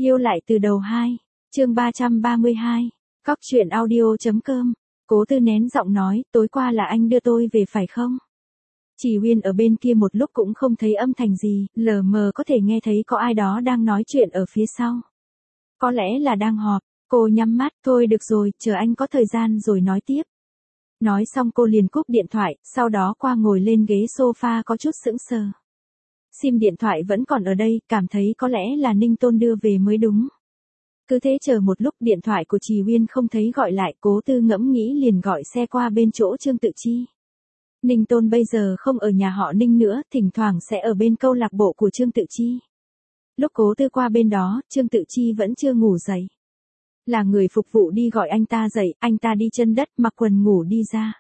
Yêu lại từ đầu 2, chương 332, Cóc truyện audio.com. Cố Tư nén giọng nói, tối qua là anh đưa tôi về phải không? Chỉ Huyên ở bên kia một lúc cũng không thấy âm thanh gì, lờ mờ có thể nghe thấy có ai đó đang nói chuyện ở phía sau. Có lẽ là đang họp, cô nhắm mắt, thôi được rồi, chờ anh có thời gian rồi nói tiếp. Nói xong cô liền cúp điện thoại, sau đó qua ngồi lên ghế sofa có chút sững sờ. Sim điện thoại vẫn còn ở đây, cảm thấy có lẽ là Ninh Tôn đưa về mới đúng. Cứ thế chờ một lúc điện thoại của Trì Huyên không thấy gọi lại, Cố Tư ngẫm nghĩ liền gọi xe qua bên chỗ Trương Tự Chi. Ninh Tôn bây giờ không ở nhà họ Ninh nữa, thỉnh thoảng sẽ ở bên câu lạc bộ của Trương Tự Chi. Lúc Cố Tư qua bên đó, Trương Tự Chi vẫn chưa ngủ dậy. Là người phục vụ đi gọi anh ta dậy, anh ta đi chân đất mặc quần ngủ đi ra.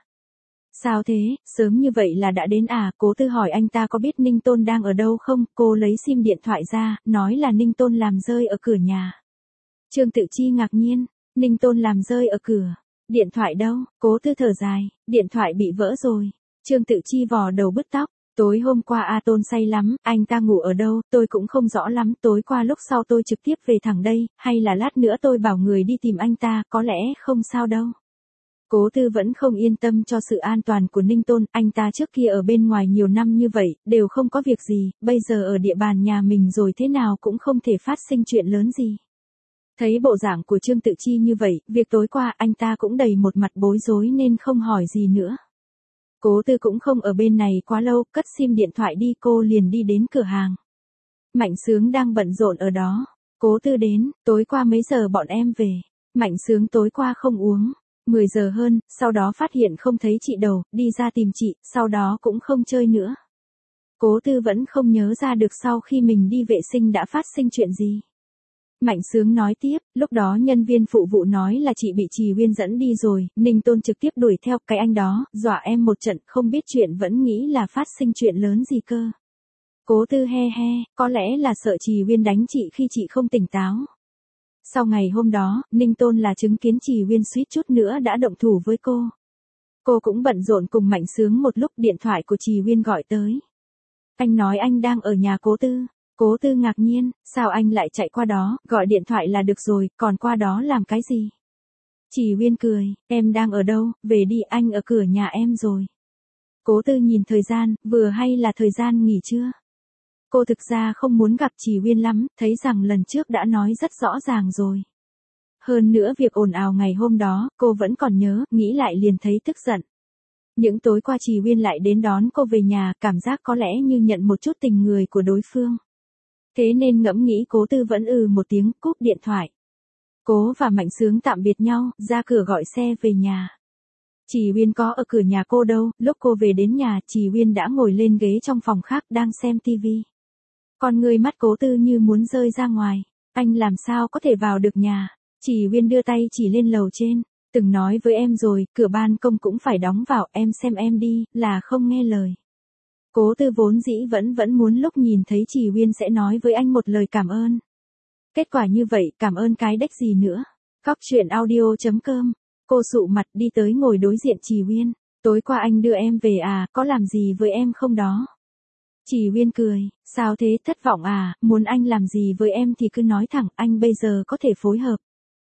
Sao thế, sớm như vậy là đã đến à? Cố Tư hỏi anh ta có biết Ninh Tôn đang ở đâu không, cô lấy sim điện thoại ra, nói là Ninh Tôn làm rơi ở cửa nhà. Trương Tự Chi ngạc nhiên, Ninh Tôn làm rơi ở cửa, điện thoại đâu? Cố Tư thở dài, điện thoại bị vỡ rồi. Trương Tự Chi vò đầu bứt tóc, tối hôm qua A Tôn say lắm, anh ta ngủ ở đâu, tôi cũng không rõ lắm, tối qua lúc sau tôi trực tiếp về thẳng đây, hay là lát nữa tôi bảo người đi tìm anh ta, có lẽ không sao đâu. Cố Tư vẫn không yên tâm cho sự an toàn của Ninh Tôn, anh ta trước kia ở bên ngoài nhiều năm như vậy, đều không có việc gì, bây giờ ở địa bàn nhà mình rồi thế nào cũng không thể phát sinh chuyện lớn gì. Thấy bộ dạng của Trương Tự Chi như vậy, việc tối qua anh ta cũng đầy một mặt bối rối nên không hỏi gì nữa. Cố Tư cũng không ở bên này quá lâu, cất sim điện thoại đi, cô liền đi đến cửa hàng. Mạnh Sướng đang bận rộn ở đó. Cố Tư đến, tối qua mấy giờ bọn em về? Mạnh Sướng tối qua không uống. 10 giờ hơn, sau đó phát hiện không thấy chị Đầu, đi ra tìm chị, sau đó cũng không chơi nữa. Cố Tư vẫn không nhớ ra được sau khi mình đi vệ sinh đã phát sinh chuyện gì. Mạnh Sướng nói tiếp, lúc đó nhân viên phụ vụ nói là chị bị Trì Huyên dẫn đi rồi, Ninh Tôn trực tiếp đuổi theo, cái anh đó, dọa em một trận, không biết chuyện vẫn nghĩ là phát sinh chuyện lớn gì cơ. Cố Tư he he, có lẽ là sợ Trì Huyên đánh chị khi chị không tỉnh táo. Sau ngày hôm đó, Ninh Tôn là chứng kiến Trì Huyên suýt chút nữa đã động thủ với cô. Cô cũng bận rộn cùng Mạnh Sướng một lúc, điện thoại của Trì Huyên gọi tới. Anh nói anh đang ở nhà Cố Tư. Cố Tư ngạc nhiên, sao anh lại chạy qua đó, gọi điện thoại là được rồi, còn qua đó làm cái gì? Trì Huyên cười, em đang ở đâu, về đi, anh ở cửa nhà em rồi. Cố Tư nhìn thời gian, vừa hay là thời gian nghỉ trưa. Cô thực ra không muốn gặp Trì Huyên lắm, thấy rằng lần trước đã nói rất rõ ràng rồi. Hơn nữa việc ồn ào ngày hôm đó, cô vẫn còn nhớ, nghĩ lại liền thấy tức giận. Những tối qua Trì Huyên lại đến đón cô về nhà, cảm giác có lẽ như nhận một chút tình người của đối phương. Thế nên ngẫm nghĩ, Cố Tư vẫn một tiếng, cúp điện thoại. Cố và Mạnh Sướng tạm biệt nhau, ra cửa gọi xe về nhà. Trì Huyên có ở cửa nhà cô đâu, lúc cô về đến nhà, Trì Huyên đã ngồi lên ghế trong phòng khác đang xem tivi. Con người mắt Cố Tư như muốn rơi ra ngoài, anh làm sao có thể vào được nhà? Trì Huyên đưa tay chỉ lên lầu trên, từng nói với em rồi, cửa ban công cũng phải đóng vào, em xem em đi, là không nghe lời. Cố Tư vốn dĩ vẫn muốn lúc nhìn thấy Trì Huyên sẽ nói với anh một lời cảm ơn. Kết quả như vậy, cảm ơn cái đếch gì nữa. Cóc truyện audio.com. Cô sụ mặt đi tới ngồi đối diện Trì Huyên. Tối qua anh đưa em về à, có làm gì với em không đó? Trì Huyên cười, sao thế, thất vọng à, muốn anh làm gì với em thì cứ nói thẳng, anh bây giờ có thể phối hợp.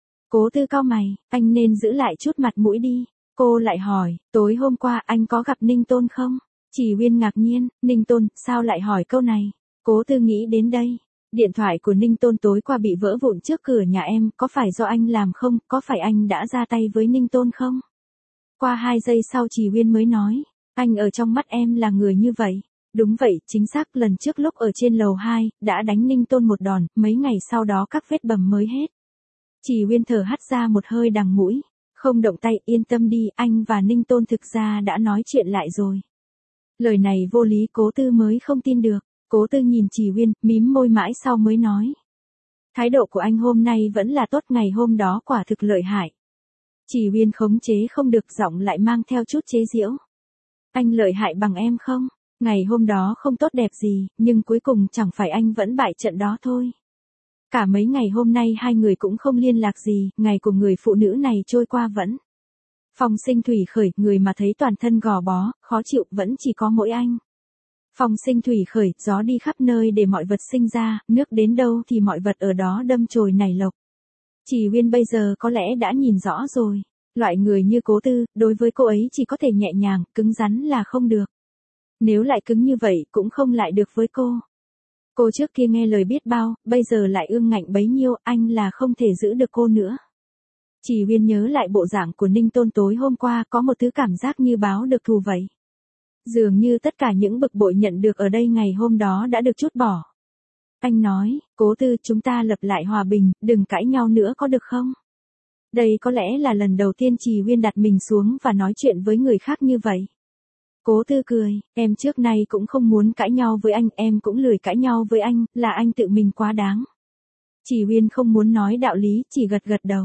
Cố Tư cau mày, anh nên giữ lại chút mặt mũi đi. Cô lại hỏi, tối hôm qua anh có gặp Ninh Tôn không? Trì Huyên ngạc nhiên, Ninh Tôn, sao lại hỏi câu này? Cố Tư nghĩ đến đây. Điện thoại của Ninh Tôn tối qua bị vỡ vụn trước cửa nhà em, có phải do anh làm không, có phải anh đã ra tay với Ninh Tôn không? Qua 2 giây sau Trì Huyên mới nói, anh ở trong mắt em là người như vậy. Đúng vậy, chính xác, lần trước lúc ở trên lầu 2, đã đánh Ninh Tôn một đòn, mấy ngày sau đó các vết bầm mới hết. Trì Huyên thở hắt ra một hơi đằng mũi, không động tay, yên tâm đi, anh và Ninh Tôn thực ra đã nói chuyện lại rồi. Lời này vô lý, Cố Tư mới không tin được. Cố Tư nhìn Trì Huyên, mím môi mãi sau mới nói. Thái độ của anh hôm nay vẫn là tốt, ngày hôm đó quả thực lợi hại. Trì Huyên khống chế không được, giọng lại mang theo chút chế giễu. Anh lợi hại bằng em không? Ngày hôm đó không tốt đẹp gì, nhưng cuối cùng chẳng phải anh vẫn bại trận đó thôi. Cả mấy ngày hôm nay hai người cũng không liên lạc gì, ngày của người phụ nữ này trôi qua vẫn phong sinh thủy khởi, người mà thấy toàn thân gò bó, khó chịu vẫn chỉ có mỗi anh. Phong sinh thủy khởi, gió đi khắp nơi để mọi vật sinh ra, nước đến đâu thì mọi vật ở đó đâm chồi nảy lộc. Chỉ Huyên bây giờ có lẽ đã nhìn rõ rồi. Loại người như Cố Tư, đối với cô ấy chỉ có thể nhẹ nhàng, cứng rắn là không được. Nếu lại cứng như vậy cũng không lại được với cô. Cô trước kia nghe lời biết bao, bây giờ lại ương ngạnh bấy nhiêu, anh là không thể giữ được cô nữa. Chỉ Huyên nhớ lại bộ dạng của Ninh Tôn tối hôm qua, có một thứ cảm giác như báo được thù vậy. Dường như tất cả những bực bội nhận được ở đây ngày hôm đó đã được trút bỏ. Anh nói, Cố Tư, chúng ta lập lại hòa bình, đừng cãi nhau nữa có được không? Đây có lẽ là lần đầu tiên Chỉ Huyên đặt mình xuống và nói chuyện với người khác như vậy. Cố Tư cười, em trước nay cũng không muốn cãi nhau với anh, em cũng lười cãi nhau với anh, là anh tự mình quá đáng. Chỉ Huyên không muốn nói đạo lý, chỉ gật gật đầu.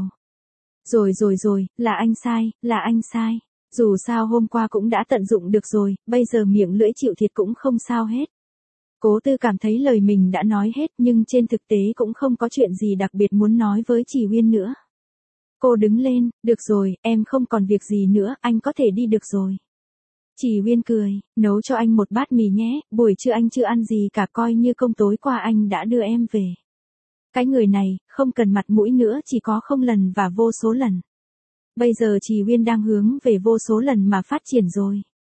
Rồi, là anh sai. Dù sao hôm qua cũng đã tận dụng được rồi, bây giờ miệng lưỡi chịu thiệt cũng không sao hết. Cố Tư cảm thấy lời mình đã nói hết nhưng trên thực tế cũng không có chuyện gì đặc biệt muốn nói với Chỉ Huyên nữa. Cô đứng lên, được rồi, em không còn việc gì nữa, anh có thể đi được rồi. Chỉ Huyên cười, nấu cho anh một bát mì nhé, buổi trưa anh chưa ăn gì cả, coi như công tối qua anh đã đưa em về. Cái người này, không cần mặt mũi nữa, chỉ có không lần và vô số lần. Bây giờ Chỉ Huyên đang hướng về vô số lần mà phát triển rồi.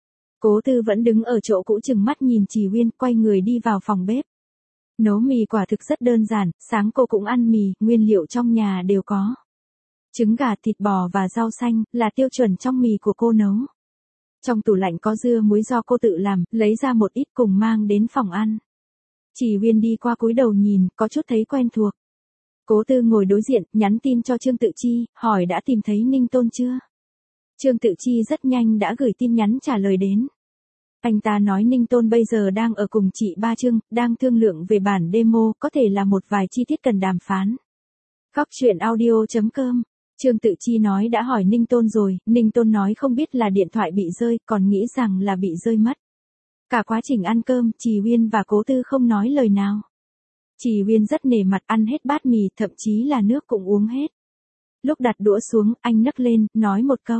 Cố Tư vẫn đứng ở chỗ cũ chừng mắt nhìn Chỉ Huyên, quay người đi vào phòng bếp. Nấu mì quả thực rất đơn giản, sáng cô cũng ăn mì, nguyên liệu trong nhà đều có. Trứng gà, thịt bò và rau xanh, là tiêu chuẩn trong mì của cô nấu. Trong tủ lạnh có dưa muối do cô tự làm, lấy ra một ít cùng mang đến phòng ăn. Chỉ Huyên đi qua cúi đầu nhìn, có chút thấy quen thuộc. Cố Tư ngồi đối diện, nhắn tin cho Trương Tự Chi, hỏi đã tìm thấy Ninh Tôn chưa? Trương Tự Chi rất nhanh đã gửi tin nhắn trả lời đến. Anh ta nói Ninh Tôn bây giờ đang ở cùng chị Ba Trương, đang thương lượng về bản demo, có thể là một vài chi tiết cần đàm phán. Góc truyện audio.com. Trương Tự Chi nói đã hỏi Ninh Tôn rồi, Ninh Tôn nói không biết là điện thoại bị rơi, còn nghĩ rằng là bị rơi mất. Cả quá trình ăn cơm, Chỉ Huyên và Cố Tư không nói lời nào. Chỉ Huyên rất nể mặt ăn hết bát mì, thậm chí là nước cũng uống hết. Lúc đặt đũa xuống, anh nấc lên, nói một câu.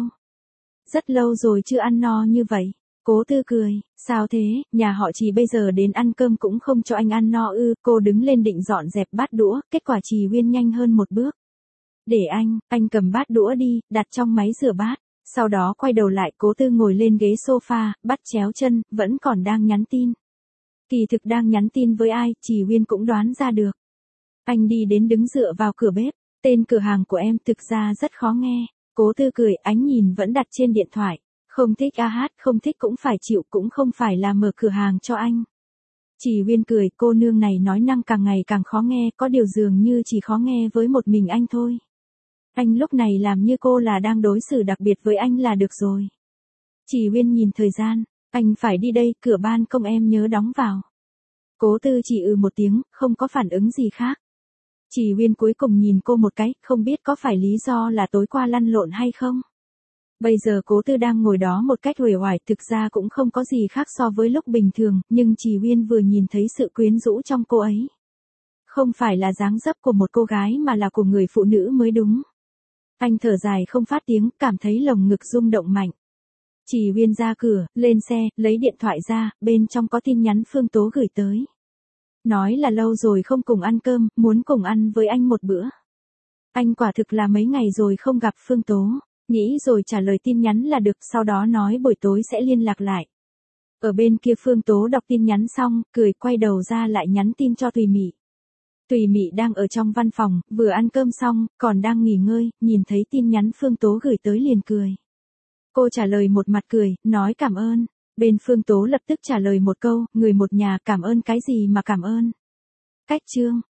Rất lâu rồi chưa ăn no như vậy. Cố Tư cười, sao thế, nhà họ Chỉ bây giờ đến ăn cơm cũng không cho anh ăn no ư? Cô đứng lên định dọn dẹp bát đũa, kết quả Chỉ Huyên nhanh hơn một bước. Để anh cầm bát đũa đi, đặt trong máy rửa bát. Sau đó quay đầu lại, Cố Tư ngồi lên ghế sofa, bắt chéo chân, vẫn còn đang nhắn tin. Kỳ thực đang nhắn tin với ai, Chỉ Huyên cũng đoán ra được. Anh đi đến đứng dựa vào cửa bếp, tên cửa hàng của em thực ra rất khó nghe. Cố Tư cười, ánh nhìn vẫn đặt trên điện thoại. Không thích hát, không thích cũng phải chịu, cũng không phải là mở cửa hàng cho anh. Chỉ Huyên cười, cô nương này nói năng càng ngày càng khó nghe, có điều dường như chỉ khó nghe với một mình anh thôi. Anh lúc này làm như cô là đang đối xử đặc biệt với anh là được rồi. Chỉ Huyên nhìn thời gian, anh phải đi đây, cửa ban công em nhớ đóng vào. Cố Tư chỉ một tiếng, không có phản ứng gì khác. Chỉ Huyên cuối cùng nhìn cô một cái, không biết có phải lý do là tối qua lăn lộn hay không. Bây giờ Cố Tư đang ngồi đó một cách uể oải, thực ra cũng không có gì khác so với lúc bình thường, nhưng Chỉ Huyên vừa nhìn thấy sự quyến rũ trong cô ấy. Không phải là dáng dấp của một cô gái mà là của người phụ nữ mới đúng. Anh thở dài không phát tiếng, cảm thấy lồng ngực rung động mạnh. Chỉ Huyên ra cửa, lên xe, lấy điện thoại ra, bên trong có tin nhắn Phương Tố gửi tới. Nói là lâu rồi không cùng ăn cơm, muốn cùng ăn với anh một bữa. Anh quả thực là mấy ngày rồi không gặp Phương Tố, nghĩ rồi trả lời tin nhắn là được, sau đó nói buổi tối sẽ liên lạc lại. Ở bên kia Phương Tố đọc tin nhắn xong, cười quay đầu ra lại nhắn tin cho Tùy Mị. Tùy Mị đang ở trong văn phòng, vừa ăn cơm xong, còn đang nghỉ ngơi, nhìn thấy tin nhắn Phương Tố gửi tới liền cười. Cô trả lời một mặt cười, nói cảm ơn. Bên Phương Tố lập tức trả lời một câu, người một nhà, cảm ơn cái gì mà cảm ơn. Cách chương.